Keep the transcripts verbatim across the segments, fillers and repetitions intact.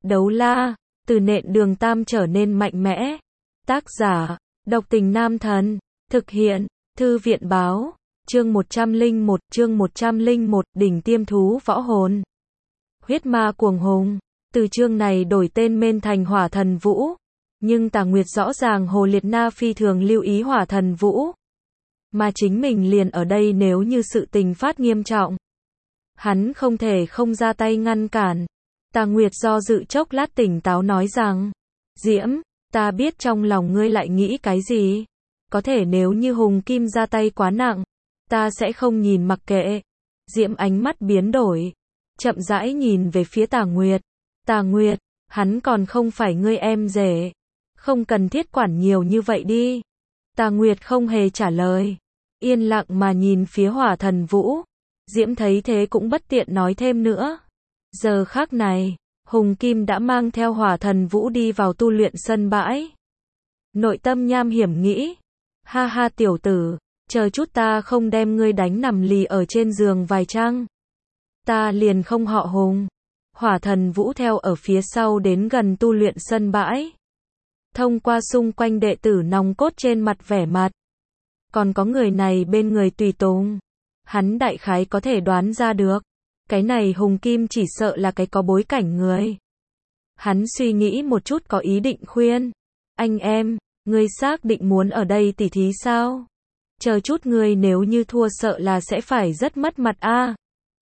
Đấu la, từ nện đường tam trở nên mạnh mẽ. Tác giả, độc tình nam thần. Thực hiện, thư viện báo. Chương một trăm lẻ một, chương một trăm lẻ một, đỉnh tiêm thú võ hồn. Huyết ma cuồng hùng. Từ chương này đổi tên men thành Hỏa Thần Vũ. Nhưng Tà Nguyệt rõ ràng Hồ Liệt Na phi thường lưu ý Hỏa Thần Vũ. Mà chính mình liền ở đây nếu như sự tình phát nghiêm trọng. Hắn không thể không ra tay ngăn cản. Tà Nguyệt do dự chốc lát tỉnh táo nói rằng, Diễm, ta biết trong lòng ngươi lại nghĩ cái gì. Có thể nếu như Hùng Kim ra tay quá nặng, ta sẽ không nhìn mặc kệ. Diễm ánh mắt biến đổi, chậm rãi nhìn về phía Tà Nguyệt. Tà Nguyệt, hắn còn không phải ngươi em rể. Không cần thiết quản nhiều như vậy đi. Tà Nguyệt không hề trả lời. Yên lặng mà nhìn phía Hỏa Thần Vũ. Diễm thấy thế cũng bất tiện nói thêm nữa. Giờ khắc này, Hùng Kim đã mang theo Hỏa Thần Vũ đi vào tu luyện sân bãi. Nội tâm nham hiểm nghĩ. Ha ha tiểu tử, chờ chút ta không đem ngươi đánh nằm lì ở trên giường vài trăng. Ta liền không họ Hùng. Hỏa Thần Vũ theo ở phía sau đến gần tu luyện sân bãi. Thông qua xung quanh đệ tử nòng cốt trên mặt vẻ mặt. Còn có người này bên người tùy tùng. Hắn đại khái có thể đoán ra được. Cái này Hùng Kim chỉ sợ là cái có bối cảnh người. Hắn suy nghĩ một chút có ý định khuyên. Anh em, ngươi xác định muốn ở đây tỉ thí sao? Chờ chút ngươi nếu như thua sợ là sẽ phải rất mất mặt a. À.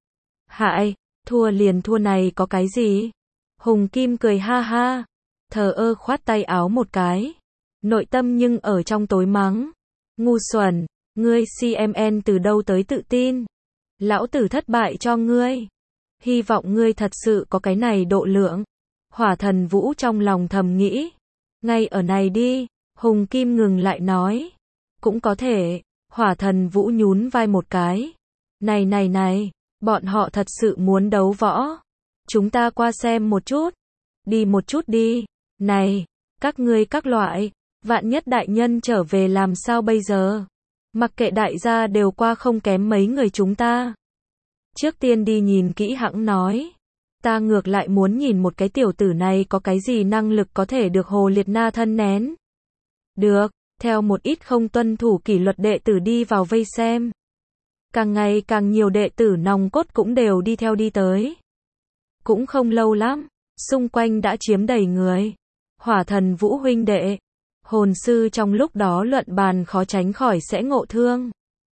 Hại, thua liền thua này có cái gì? Hùng Kim cười ha ha. Thờ ơ khoát tay áo một cái. Nội tâm nhưng ở trong tối mắng. Ngu xuẩn, ngươi xê em en từ đâu tới tự tin? Lão tử thất bại cho ngươi. Hy vọng ngươi thật sự có cái này độ lượng. Hỏa Thần Vũ trong lòng thầm nghĩ. Ngay ở này đi, Hùng Kim ngừng lại nói. Cũng có thể, Hỏa Thần Vũ nhún vai một cái. Này này này, bọn họ thật sự muốn đấu võ. Chúng ta qua xem một chút. Đi một chút đi. Này, các ngươi các loại, vạn nhất đại nhân trở về làm sao bây giờ? Mặc kệ đại gia đều qua không kém mấy người chúng ta. Trước tiên đi nhìn kỹ hãng nói. Ta ngược lại muốn nhìn một cái tiểu tử này có cái gì năng lực có thể được Hồ Liệt Na thân nén. Được, theo một ít không tuân thủ kỷ luật đệ tử đi vào vây xem. Càng ngày càng nhiều đệ tử nòng cốt cũng đều đi theo đi tới. Cũng không lâu lắm, xung quanh đã chiếm đầy người. Hỏa Thần Vũ huynh đệ, hồn sư trong lúc đó luận bàn khó tránh khỏi sẽ ngộ thương.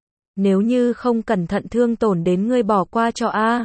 Nếu như không cẩn thận thương tổn đến ngươi bỏ qua cho a.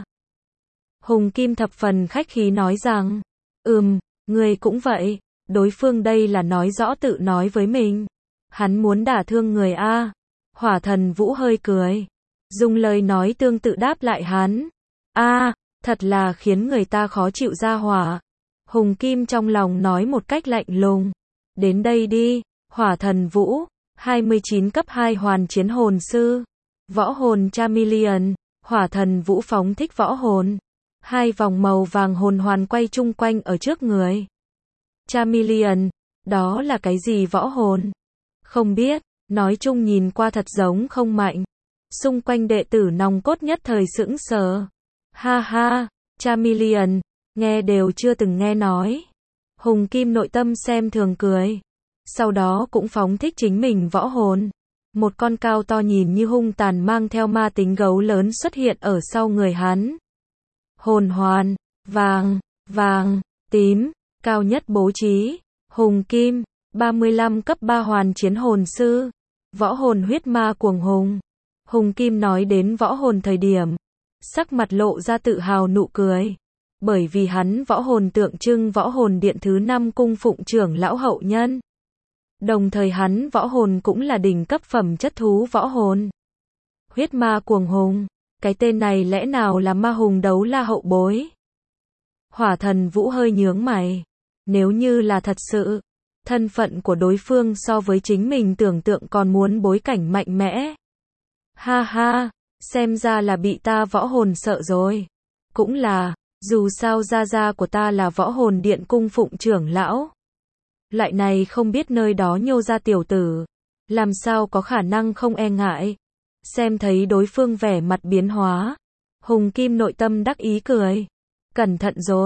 Hùng Kim thập phần khách khí nói rằng, ừm, ngươi cũng vậy, đối phương đây là nói rõ tự nói với mình. Hắn muốn đả thương người a. Hỏa Thần Vũ hơi cười, dùng lời nói tương tự đáp lại hắn. A, thật là khiến người ta khó chịu ra hỏa. Hùng Kim trong lòng nói một cách lạnh lùng. Đến đây đi, Hỏa Thần Vũ, hai mươi chín cấp hai hoàn chiến hồn sư. Võ hồn Chameleon, Hỏa Thần Vũ phóng thích võ hồn. Hai vòng màu vàng hồn hoàn quay chung quanh ở trước người. Chameleon, đó là cái gì võ hồn? Không biết, nói chung nhìn qua thật giống không mạnh. Xung quanh đệ tử nòng cốt nhất thời sững sờ. Ha ha, Chameleon, nghe đều chưa từng nghe nói. Hùng Kim nội tâm xem thường cười. Sau đó cũng phóng thích chính mình võ hồn. Một con cao to nhìn như hung tàn mang theo ma tính gấu lớn xuất hiện ở sau người hắn. Hồn hoàn, vàng, vàng, tím, cao nhất bố trí. Hùng Kim, ba mươi lăm cấp ba hoàn chiến hồn sư. Võ hồn huyết ma cuồng hùng. Hùng Kim nói đến võ hồn thời điểm. Sắc mặt lộ ra tự hào nụ cười. Bởi vì hắn võ hồn tượng trưng võ hồn điện thứ năm cung phụng trưởng lão hậu nhân. Đồng thời hắn võ hồn cũng là đỉnh cấp phẩm chất thú võ hồn. Huyết ma cuồng hùng, cái tên này lẽ nào là ma hùng đấu la hậu bối? Hỏa Thần Vũ hơi nhướng mày. Nếu như là thật sự, thân phận của đối phương so với chính mình tưởng tượng còn muốn bối cảnh mạnh mẽ. Ha ha, xem ra là bị ta võ hồn sợ rồi. Cũng là, dù sao gia gia của ta là võ hồn điện cung phụng trưởng lão. Loại này không biết nơi đó nhô ra tiểu tử. Làm sao có khả năng không e ngại. Xem thấy đối phương vẻ mặt biến hóa. Hùng Kim nội tâm đắc ý cười. Cẩn thận rồi.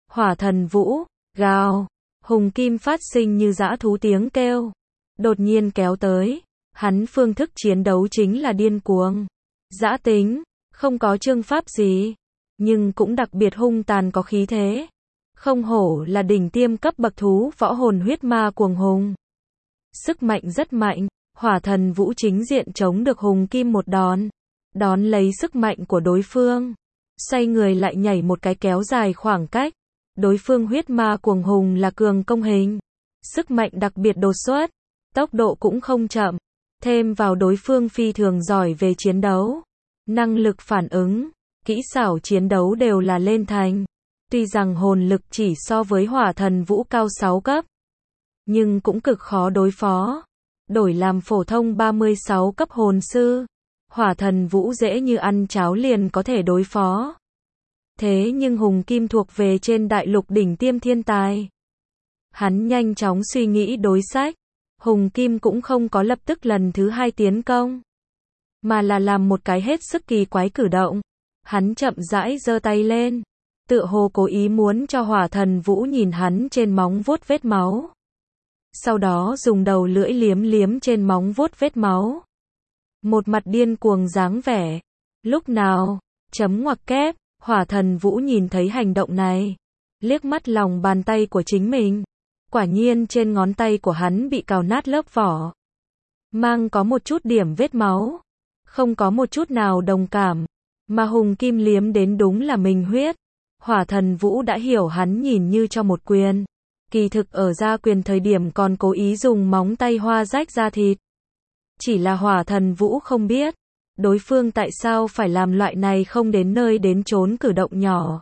Hỏa thần vũ, gào. Hùng kim phát sinh như dã thú tiếng kêu. Đột nhiên kéo tới. Hắn phương thức chiến đấu chính là điên cuồng. Dã tính, không có chương pháp gì. Nhưng cũng đặc biệt hung tàn có khí thế. Không hổ là đỉnh tiêm cấp bậc thú võ hồn huyết ma cuồng hùng. Sức mạnh rất mạnh. Hỏa thần vũ chính diện chống được hùng kim một đòn. Đón lấy sức mạnh của đối phương. Xoay người lại nhảy một cái kéo dài khoảng cách. Đối phương huyết ma cuồng hùng là cường công hình. Sức mạnh đặc biệt đột xuất. Tốc độ cũng không chậm. Thêm vào đối phương phi thường giỏi về chiến đấu. Năng lực phản ứng, kỹ xảo chiến đấu đều là lên thành. Tuy rằng hồn lực chỉ so với hỏa thần vũ cao sáu cấp. Nhưng cũng cực khó đối phó. Đổi làm phổ thông ba mươi sáu cấp hồn sư. Hỏa thần vũ dễ như ăn cháo liền có thể đối phó. Thế nhưng hùng kim thuộc về trên đại lục đỉnh tiêm thiên tài. Hắn nhanh chóng suy nghĩ đối sách. Hùng kim cũng không có lập tức lần thứ hai tiến công. Mà là làm một cái hết sức kỳ quái cử động. Hắn chậm rãi giơ tay lên. Tựa hồ cố ý muốn cho hỏa thần vũ nhìn hắn trên móng vuốt vết máu. Sau đó dùng đầu lưỡi liếm liếm trên móng vuốt vết máu. Một mặt điên cuồng dáng vẻ. Lúc nào, chấm ngoặc kép, hỏa thần vũ nhìn thấy hành động này. Liếc mắt lòng bàn tay của chính mình. Quả nhiên trên ngón tay của hắn bị cào nát lớp vỏ. Mang có một chút điểm vết máu. Không có một chút nào đồng cảm. Mà hùng kim liếm đến đúng là mình huyết. Hỏa thần vũ đã hiểu hắn nhìn như cho một quyền. Kỳ thực ở ra quyền thời điểm còn cố ý dùng móng tay hoa rách da thịt. Chỉ là hỏa thần vũ không biết. Đối phương tại sao phải làm loại này không đến nơi đến chốn cử động nhỏ.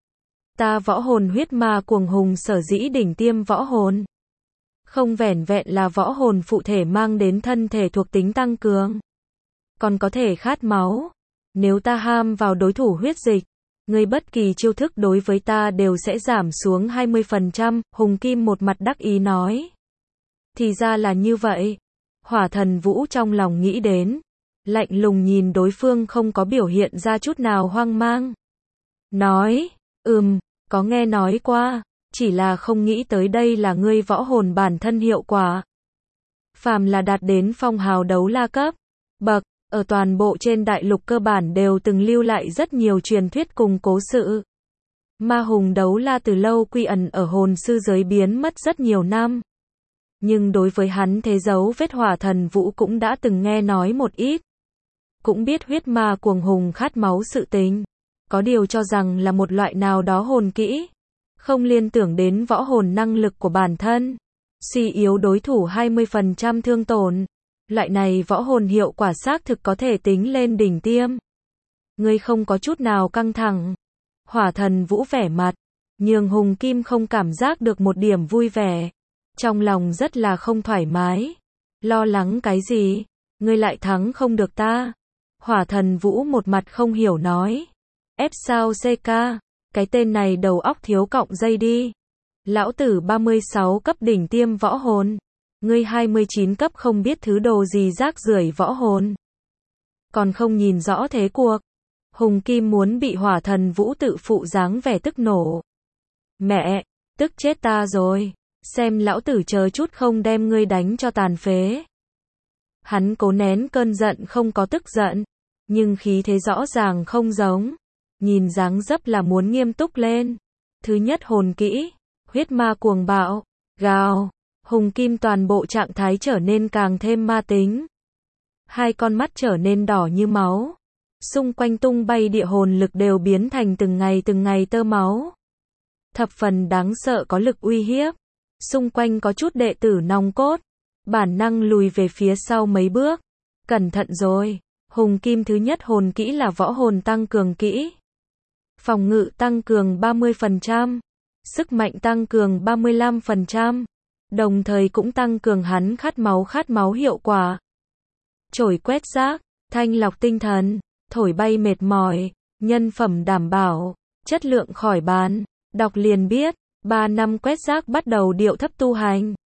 Ta võ hồn huyết ma cuồng hùng sở dĩ đỉnh tiêm võ hồn. Không vẻn vẹn là võ hồn phụ thể mang đến thân thể thuộc tính tăng cường. Còn có thể khát máu. Nếu ta ham vào đối thủ huyết dịch, người bất kỳ chiêu thức đối với ta đều sẽ giảm xuống hai mươi phần trăm, hùng kim một mặt đắc ý nói. Thì ra là như vậy. Hỏa thần vũ trong lòng nghĩ đến. Lạnh lùng nhìn đối phương không có biểu hiện ra chút nào hoang mang. Nói, ừm, có nghe nói qua, chỉ là không nghĩ tới đây là ngươi võ hồn bản thân hiệu quả. Phàm là đạt đến phong hào đấu la cấp, bậc, ở toàn bộ trên đại lục cơ bản đều từng lưu lại rất nhiều truyền thuyết cùng cố sự. Ma hùng đấu la từ lâu quy ẩn ở hồn sư giới biến mất rất nhiều năm. Nhưng đối với hắn thế dấu vết hỏa thần vũ cũng đã từng nghe nói một ít. Cũng biết huyết ma cuồng hùng khát máu sự tình. Có điều cho rằng là một loại nào đó hồn kỹ. Không liên tưởng đến võ hồn năng lực của bản thân. Suy yếu đối thủ hai mươi phần trăm thương tổn. Loại này võ hồn hiệu quả xác thực có thể tính lên đỉnh tiêm. Ngươi không có chút nào căng thẳng. Hỏa thần vũ vẻ mặt. Nhưng hùng kim không cảm giác được một điểm vui vẻ. Trong lòng rất là không thoải mái. Lo lắng cái gì? Ngươi lại thắng không được ta. Hỏa thần vũ một mặt không hiểu nói. Ép sao xê ca, cái tên này đầu óc thiếu cọng dây đi. Lão tử ba mươi sáu cấp đỉnh tiêm võ hồn. Ngươi hai mươi chín cấp không biết thứ đồ gì rác rưởi võ hồn. Còn không nhìn rõ thế cuộc. Hùng kim muốn bị hỏa thần vũ tự phụ dáng vẻ tức nổ. Mẹ, tức chết ta rồi. Xem lão tử chờ chút không đem ngươi đánh cho tàn phế. Hắn cố nén cơn giận không có tức giận. Nhưng khí thế rõ ràng không giống. Nhìn dáng dấp là muốn nghiêm túc lên. Thứ nhất hồn kỹ. Huyết ma cuồng bạo. Gào. Hùng kim toàn bộ trạng thái trở nên càng thêm ma tính. Hai con mắt trở nên đỏ như máu. Xung quanh tung bay địa hồn lực đều biến thành từng ngày từng ngày tơ máu. Thập phần đáng sợ có lực uy hiếp. Xung quanh có chút đệ tử nòng cốt. Bản năng lùi về phía sau mấy bước. Cẩn thận rồi. Hùng kim thứ nhất hồn kỹ là võ hồn tăng cường kỹ. Phòng ngự tăng cường ba mươi phần trăm. Sức mạnh tăng cường ba mươi lăm phần trăm. Đồng thời cũng tăng cường hắn khát máu khát máu hiệu quả. Chổi quét rác, thanh lọc tinh thần, thổi bay mệt mỏi, nhân phẩm đảm bảo, chất lượng khỏi bàn. Đọc liền biết, ba năm quét rác bắt đầu điệu thấp tu hành.